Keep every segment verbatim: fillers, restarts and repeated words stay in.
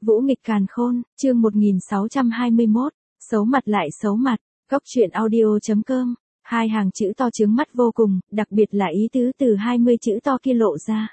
Vũ nghịch càn khôn, chương một nghìn sáu trăm hai mươi mốt, xấu mặt lại xấu mặt, Cóc truyện audio.com, hai hàng chữ to chướng mắt vô cùng, đặc biệt là ý tứ từ hai mươi chữ to kia lộ ra.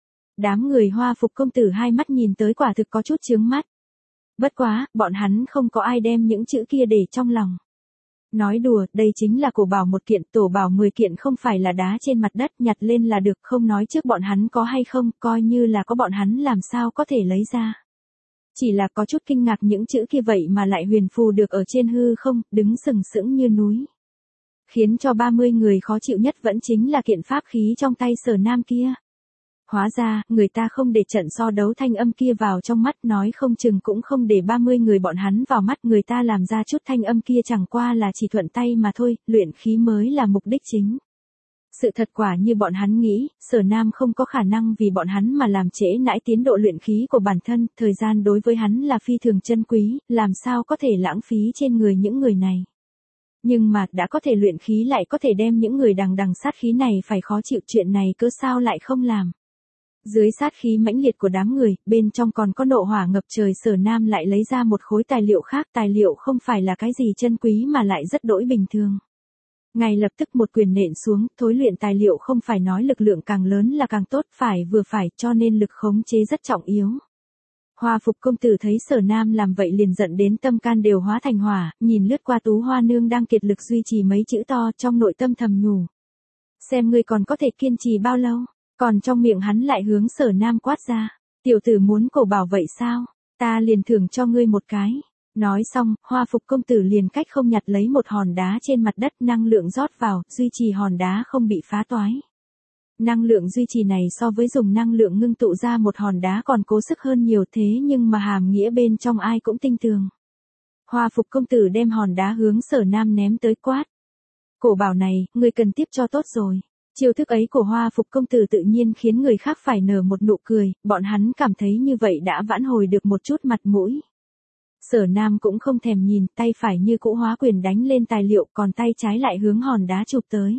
Đám người Hoa Phục công tử hai mắt nhìn tới quả thực có chút chướng mắt. Bất quá, bọn hắn không có ai đem những chữ kia để trong lòng. Nói đùa, đây chính là cổ bảo một kiện, tổ bảo mười kiện, không phải là đá trên mặt đất, nhặt lên là được, không nói trước bọn hắn có hay không, coi như là có bọn hắn làm sao có thể lấy ra. Chỉ là có chút kinh ngạc những chữ kia vậy mà lại huyền phù được ở trên hư không, đứng sừng sững như núi. Khiến cho ba mươi người khó chịu nhất vẫn chính là kiện pháp khí trong tay Sở Nam kia. Hóa ra, người ta không để trận so đấu thanh âm kia vào trong mắt, nói không chừng cũng không để ba mươi người bọn hắn vào mắt, người ta làm ra chút thanh âm kia chẳng qua là chỉ thuận tay mà thôi, luyện khí mới là mục đích chính. Sự thật quả như bọn hắn nghĩ, Sở Nam không có khả năng vì bọn hắn mà làm trễ nãi tiến độ luyện khí của bản thân, thời gian đối với hắn là phi thường chân quý, làm sao có thể lãng phí trên người những người này. Nhưng mà, đã có thể luyện khí lại có thể đem những người đằng đằng sát khí này phải khó chịu, chuyện này cớ sao lại không làm. Dưới sát khí mãnh liệt của đám người, bên trong còn có nộ hỏa ngập trời, Sở Nam lại lấy ra một khối tài liệu khác, tài liệu không phải là cái gì chân quý mà lại rất đỗi bình thường. Ngay lập tức một quyền nện xuống, thối luyện tài liệu không phải nói lực lượng càng lớn là càng tốt, phải vừa phải, cho nên lực khống chế rất trọng yếu. Hoa Phục công tử thấy Sở Nam làm vậy liền giận đến tâm can đều hóa thành hỏa, nhìn lướt qua Tú Hoa nương đang kiệt lực duy trì mấy chữ to, trong nội tâm thầm nhủ. Xem ngươi còn có thể kiên trì bao lâu, còn trong miệng hắn lại hướng Sở Nam quát ra. Tiểu tử muốn cổ bảo vậy sao, ta liền thưởng cho ngươi một cái. Nói xong, Hoa Phục công tử liền cách không nhặt lấy một hòn đá trên mặt đất, năng lượng rót vào, duy trì hòn đá không bị phá toái. Năng lượng duy trì này so với dùng năng lượng ngưng tụ ra một hòn đá còn cố sức hơn nhiều, thế nhưng mà hàm nghĩa bên trong ai cũng tinh tường. Hoa Phục công tử đem hòn đá hướng Sở Nam ném tới quát. Cổ bảo này, ngươi cần tiếp cho tốt rồi. Chiêu thức ấy của Hoa Phục công tử tự nhiên khiến người khác phải nở một nụ cười, bọn hắn cảm thấy như vậy đã vãn hồi được một chút mặt mũi. Sở Nam cũng không thèm nhìn, tay phải như cũ hóa quyền đánh lên tài liệu, còn tay trái lại hướng hòn đá chụp tới.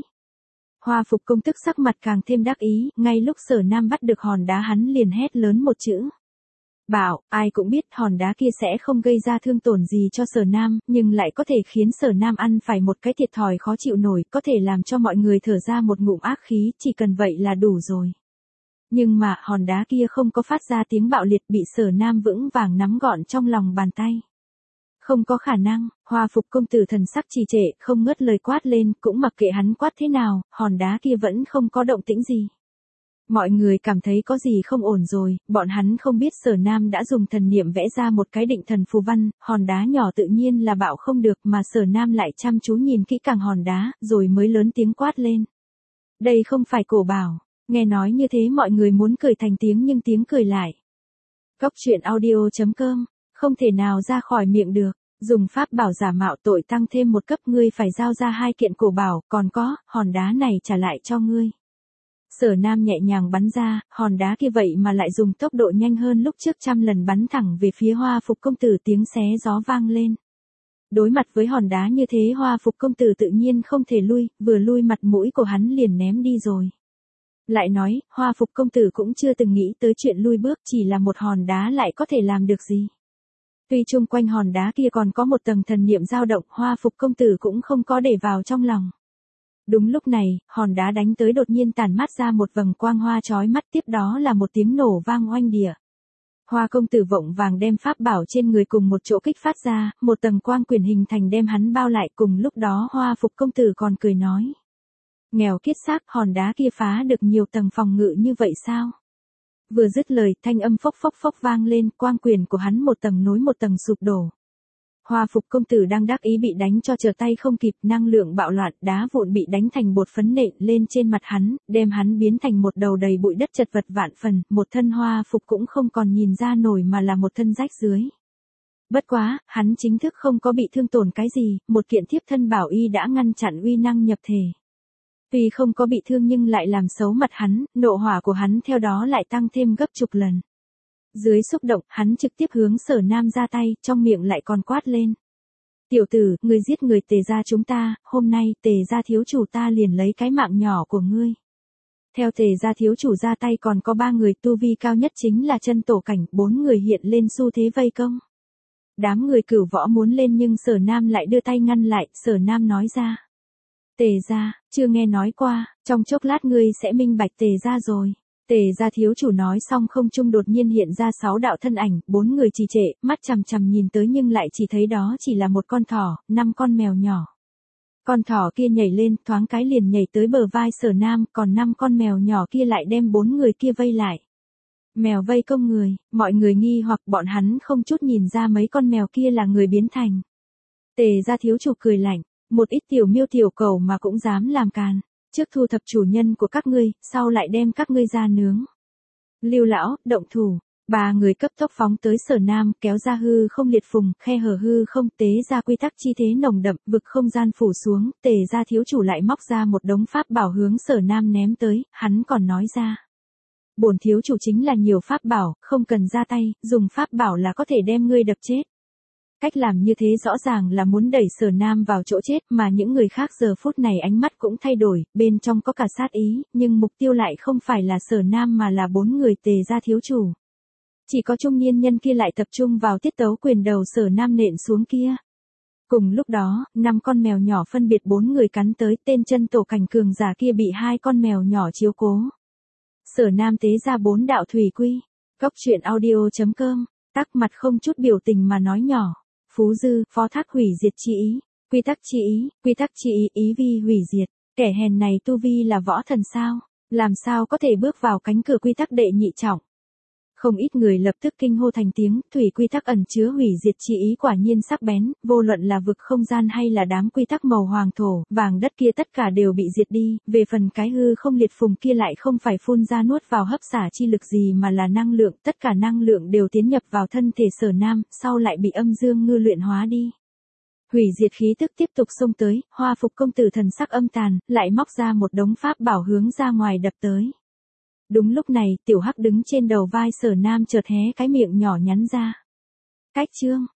Hoa Phục công tức sắc mặt càng thêm đắc ý, ngay lúc Sở Nam bắt được hòn đá hắn liền hét lớn một chữ. Bảo, ai cũng biết hòn đá kia sẽ không gây ra thương tổn gì cho Sở Nam, nhưng lại có thể khiến Sở Nam ăn phải một cái thiệt thòi khó chịu nổi, có thể làm cho mọi người thở ra một ngụm ác khí, chỉ cần vậy là đủ rồi. Nhưng mà, hòn đá kia không có phát ra tiếng bạo liệt, bị Sở Nam vững vàng nắm gọn trong lòng bàn tay. Không có khả năng, Hoa Phục công tử thần sắc trì trệ, không ngớt lời quát lên, cũng mặc kệ hắn quát thế nào, hòn đá kia vẫn không có động tĩnh gì. Mọi người cảm thấy có gì không ổn rồi, bọn hắn không biết Sở Nam đã dùng thần niệm vẽ ra một cái định thần phù văn, hòn đá nhỏ tự nhiên là bạo không được, mà Sở Nam lại chăm chú nhìn kỹ càng hòn đá, rồi mới lớn tiếng quát lên. Đây không phải cổ bảo. Nghe nói như thế mọi người muốn cười thành tiếng nhưng tiếng cười lại. Cóc truyện audio.com, không thể nào ra khỏi miệng được, dùng pháp bảo giả mạo tội tăng thêm một cấp, ngươi phải giao ra hai kiện cổ bảo, còn có, hòn đá này trả lại cho ngươi. Sở Nam nhẹ nhàng bắn ra, hòn đá kia vậy mà lại dùng tốc độ nhanh hơn lúc trước trăm lần, bắn thẳng về phía Hoa Phục công tử, tiếng xé gió vang lên. Đối mặt với hòn đá như thế Hoa Phục công tử tự nhiên không thể lui, vừa lui mặt mũi của hắn liền ném đi rồi. Lại nói, Hoa Phục công tử cũng chưa từng nghĩ tới chuyện lui bước, chỉ là một hòn đá lại có thể làm được gì. Tuy chung quanh hòn đá kia còn có một tầng thần niệm dao động, Hoa Phục công tử cũng không có để vào trong lòng. Đúng lúc này, hòn đá đánh tới đột nhiên tản mát ra một vầng quang hoa chói mắt, tiếp đó là một tiếng nổ vang oanh địa. Hoa công tử vội vàng đem pháp bảo trên người cùng một chỗ kích phát ra, một tầng quang quyền hình thành đem hắn bao lại, cùng lúc đó Hoa Phục công tử còn cười nói. Nghèo kiết xác, hòn đá kia phá được nhiều tầng phòng ngự như vậy sao? Vừa dứt lời, thanh âm phốc phốc phốc vang lên, quang quyền của hắn một tầng nối một tầng sụp đổ. Hoa Phục công tử đang đắc ý bị đánh cho trở tay không kịp, năng lượng bạo loạn, đá vụn bị đánh thành bột phấn nện lên trên mặt hắn, đem hắn biến thành một đầu đầy bụi đất chật vật vạn phần, một thân Hoa Phục cũng không còn nhìn ra nổi mà là một thân rách dưới. Bất quá, hắn chính thức không có bị thương tổn cái gì, một kiện thiếp thân bảo y đã ngăn chặn uy năng nhập thể. Tuy không có bị thương nhưng lại làm xấu mặt hắn, nộ hỏa của hắn theo đó lại tăng thêm gấp chục lần. Dưới xúc động, hắn trực tiếp hướng Sở Nam ra tay, trong miệng lại còn quát lên. Tiểu tử, ngươi giết người Tề gia chúng ta, hôm nay Tề gia thiếu chủ ta liền lấy cái mạng nhỏ của ngươi. Theo Tề gia thiếu chủ ra tay còn có ba người, tu vi cao nhất chính là chân tổ cảnh, bốn người hiện lên xu thế vây công. Đám người Cửu Võ muốn lên nhưng Sở Nam lại đưa tay ngăn lại, Sở Nam nói ra. Tề gia, chưa nghe nói qua, trong chốc lát ngươi sẽ minh bạch Tề gia rồi. Tề gia thiếu chủ nói xong không trung đột nhiên hiện ra sáu đạo thân ảnh, bốn người trì trệ, mắt chằm chằm nhìn tới nhưng lại chỉ thấy đó chỉ là một con thỏ, năm con mèo nhỏ. Con thỏ kia nhảy lên, thoáng cái liền nhảy tới bờ vai Sở Nam, còn năm con mèo nhỏ kia lại đem bốn người kia vây lại. Mèo vây công người, mọi người nghi hoặc bọn hắn không chút nhìn ra mấy con mèo kia là người biến thành. Tề gia thiếu chủ cười lạnh, một ít tiểu miêu tiểu cầu mà cũng dám làm càn, trước thu thập chủ nhân của các ngươi, sau lại đem các ngươi ra nướng. Lưu lão, động thủ. Ba người cấp tốc phóng tới Sở Nam, kéo ra hư không liệt phùng, khe hở hư không, tế ra quy tắc chi thế nồng đậm, vực không gian phủ xuống, Tề gia thiếu chủ lại móc ra một đống pháp bảo hướng Sở Nam ném tới, hắn còn nói ra. Bổn thiếu chủ chính là nhiều pháp bảo, không cần ra tay, dùng pháp bảo là có thể đem ngươi đập chết. Cách làm như thế rõ ràng là muốn đẩy Sở Nam vào chỗ chết, mà những người khác giờ phút này ánh mắt cũng thay đổi, bên trong có cả sát ý, nhưng mục tiêu lại không phải là Sở Nam mà là bốn người Tề gia thiếu chủ. Chỉ có trung niên nhân kia lại tập trung vào tiết tấu quyền đầu Sở Nam nện xuống kia. Cùng lúc đó, năm con mèo nhỏ phân biệt bốn người cắn tới, tên chân tổ cảnh cường giả kia bị hai con mèo nhỏ chiếu cố. Sở Nam tế ra bốn đạo thủy quy. Cốc truyện audio chấm com, tắc mặt không chút biểu tình mà nói nhỏ. Phú dư, phó thác hủy diệt chi ý. Quy tắc chi ý, quy tắc chi ý, ý vi hủy diệt. Kẻ hèn này tu vi là võ thần sao? Làm sao có thể bước vào cánh cửa quy tắc đệ nhị trọng? Không ít người lập tức kinh hô thành tiếng, thủy quy tắc ẩn chứa hủy diệt chi ý quả nhiên sắc bén, vô luận là vực không gian hay là đám quy tắc màu hoàng thổ, vàng đất kia tất cả đều bị diệt đi, về phần cái hư không liệt phùng kia lại không phải phun ra nuốt vào hấp xả chi lực gì mà là năng lượng, tất cả năng lượng đều tiến nhập vào thân thể Sở Nam, sau lại bị âm dương ngư luyện hóa đi. Hủy diệt khí tức tiếp tục xông tới, Hoa Phục công tử thần sắc âm tàn, lại móc ra một đống pháp bảo hướng ra ngoài đập tới. Đúng lúc này, tiểu hắc đứng trên đầu vai Sở Nam chợt hé cái miệng nhỏ nhắn ra. Cách chương,